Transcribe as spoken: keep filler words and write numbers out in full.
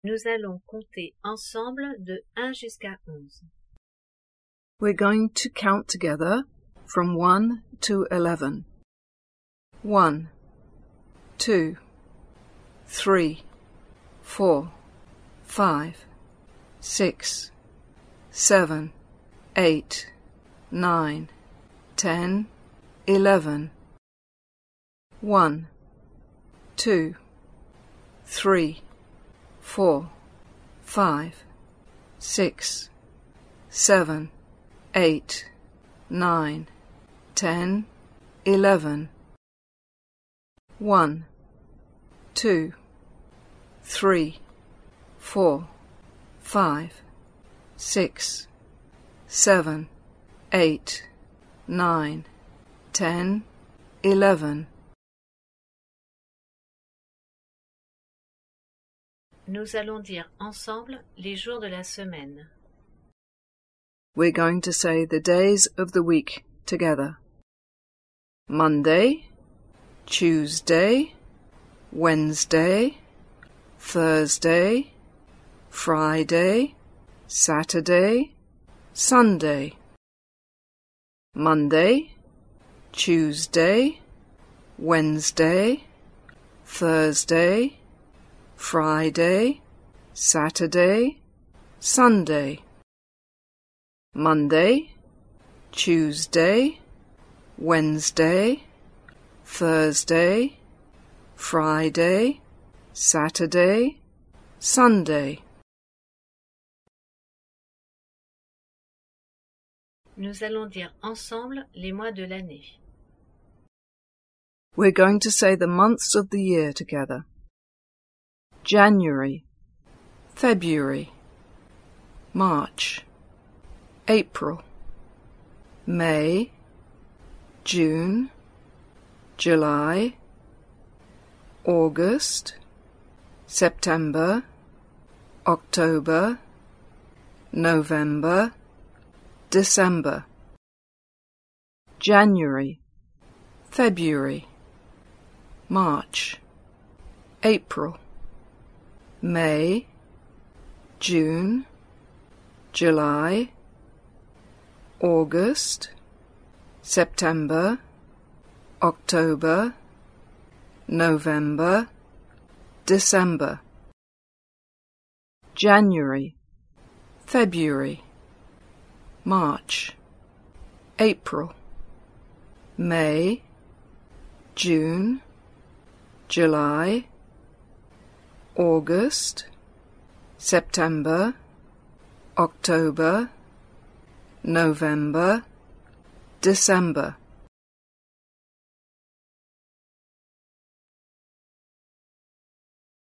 Nous allons compter ensemble de un jusqu'à onze. We're going to count together from one to eleven. One, two, three, four, five, six, seven, eight, nine, ten, eleven. One, two, three, four, five, six, seven, eight, nine, ten, eleven. One, two, three, four, five, six, seven, eight, nine, ten, eleven. Nous allons dire ensemble les jours de la semaine. We're going to say the days of the week together. Monday, Tuesday, Wednesday, Thursday, Friday, Saturday, Sunday. Monday, Tuesday, Wednesday, Thursday, Friday, Saturday, Sunday. Monday, Tuesday, Wednesday, Thursday, Friday, Saturday, Sunday. Nous allons dire ensemble les mois de l'année. We're going to say the months of the year together. January, February, March, April, May, June, July, August, September, October, November, December. January, February, March, April, May, June, July, August, September, October, November, December. January, February, March, April, May, June, July, August, September, October, November, December.